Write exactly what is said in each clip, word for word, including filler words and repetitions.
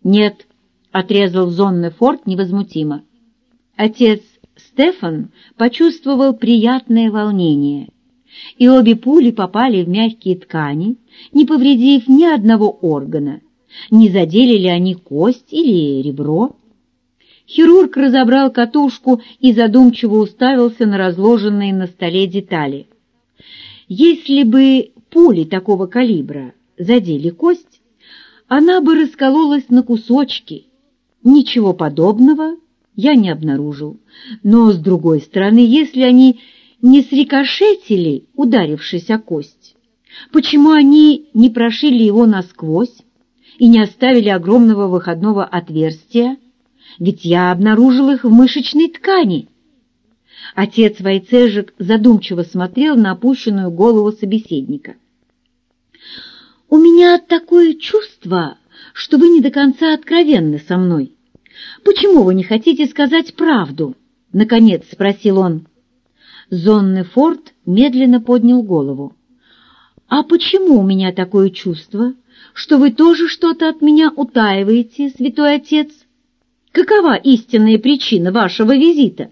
«Нет», — отрезал Зоннефорд невозмутимо. Отец Стефан почувствовал приятное волнение, и обе пули попали в мягкие ткани, не повредив ни одного органа, не задели ли они кость или ребро. Хирург разобрал катушку и задумчиво уставился на разложенные на столе детали. Если бы пули такого калибра задели кость, она бы раскололась на кусочки. Ничего подобного я не обнаружил. Но, с другой стороны, если они не срикошетили, ударившись о кость, почему они не прошили его насквозь и не оставили огромного выходного отверстия? Ведь я обнаружил их в мышечной ткани. Отец Войцежек задумчиво смотрел на опущенную голову собеседника. «У меня такое чувство, что вы не до конца откровенны со мной. Почему вы не хотите сказать правду?» — наконец спросил он. Зоннефорд медленно поднял голову. «А почему у меня такое чувство, что вы тоже что-то от меня утаиваете, святой отец? Какова истинная причина вашего визита?»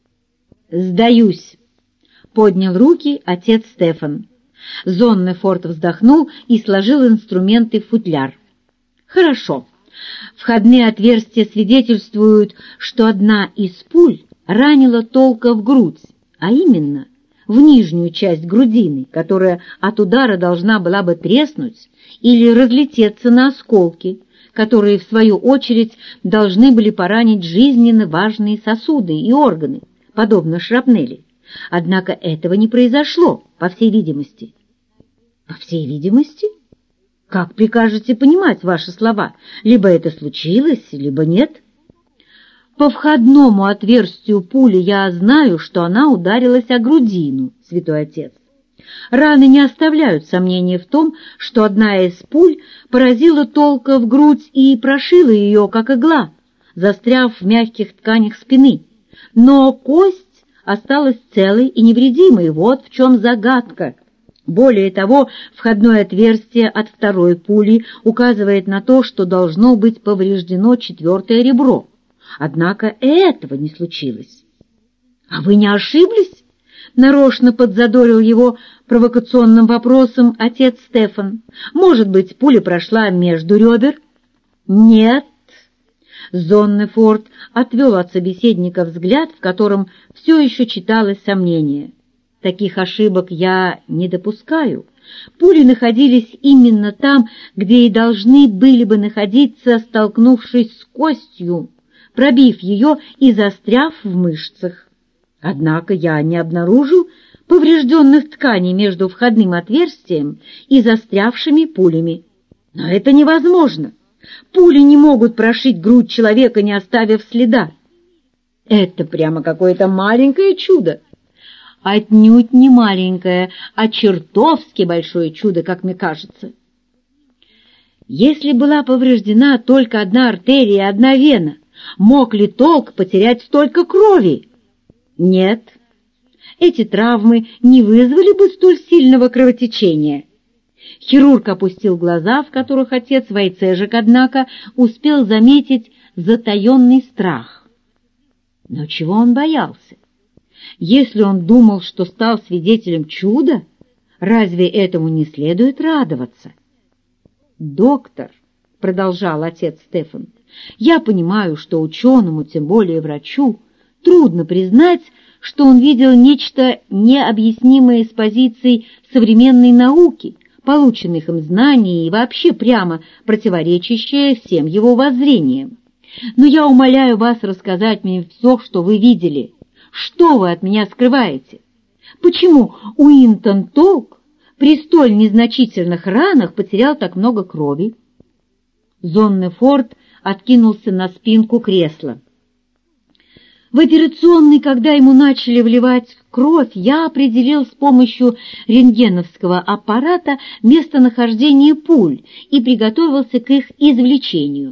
«Сдаюсь», — поднял руки отец Стефан. Зоннефорд вздохнул и сложил инструменты в футляр. «Хорошо. Входные отверстия свидетельствуют, что одна из пуль ранила Толка в грудь, а именно в нижнюю часть грудины, которая от удара должна была бы треснуть или разлететься на осколки, которые, в свою очередь, должны были поранить жизненно важные сосуды и органы, подобно шрапнели. Однако этого не произошло, по всей видимости. По всей видимости? Как прикажете понимать ваши слова? Либо это случилось, либо нет. По входному отверстию пули я знаю, что она ударилась о грудину, святой отец. Раны не оставляют сомнения в том, что одна из пуль поразила Толка в грудь и прошила ее, как игла, застряв в мягких тканях спины. Но кость осталась целой и невредимой, вот в чем загадка. Более того, входное отверстие от второй пули указывает на то, что должно быть повреждено четвертое ребро. Однако этого не случилось. — А вы не ошиблись? — нарочно подзадорил его провокационным вопросом отец Стефан. — Может быть, пуля прошла между ребер? — Нет. Зоннефорд отвел от собеседника взгляд, в котором все еще читалось сомнение. Таких ошибок я не допускаю. Пули находились именно там, где и должны были бы находиться, столкнувшись с костью, пробив ее и застряв в мышцах. Однако я не обнаружил поврежденных тканей между входным отверстием и застрявшими пулями. Но это невозможно. Пули не могут прошить грудь человека, не оставив следа. Это прямо какое-то маленькое чудо. Отнюдь не маленькое, а чертовски большое чудо, как мне кажется. Если была повреждена только одна артерия и одна вена, мог ли Толк потерять столько крови? Нет. Эти травмы не вызвали бы столь сильного кровотечения. Хирург опустил глаза, в которых отец Войцежек, однако, успел заметить затаенный страх. Но чего он боялся? Если он думал, что стал свидетелем чуда, разве этому не следует радоваться? «Доктор», — продолжал отец Стефан, — «я понимаю, что ученому, тем более врачу, трудно признать, что он видел нечто необъяснимое с позиций современной науки, полученных им знаний и вообще прямо противоречащее всем его воззрениям. Но я умоляю вас рассказать мне все, что вы видели. Что вы от меня скрываете? Почему Уинтон Толк при столь незначительных ранах потерял так много крови?» Зоннефорд откинулся на спинку кресла. В операционной, когда ему начали вливать кровь, я определил с помощью рентгеновского аппарата местонахождение пуль и приготовился к их извлечению.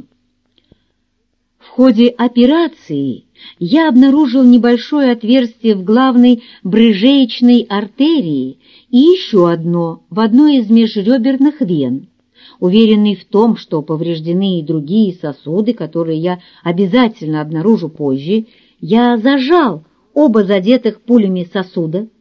В ходе операции я обнаружил небольшое отверстие в главной брыжеечной артерии и еще одно в одной из межреберных вен. Уверенный в том, что повреждены и другие сосуды, которые я обязательно обнаружу позже, я зажал оба задетых пулями сосуда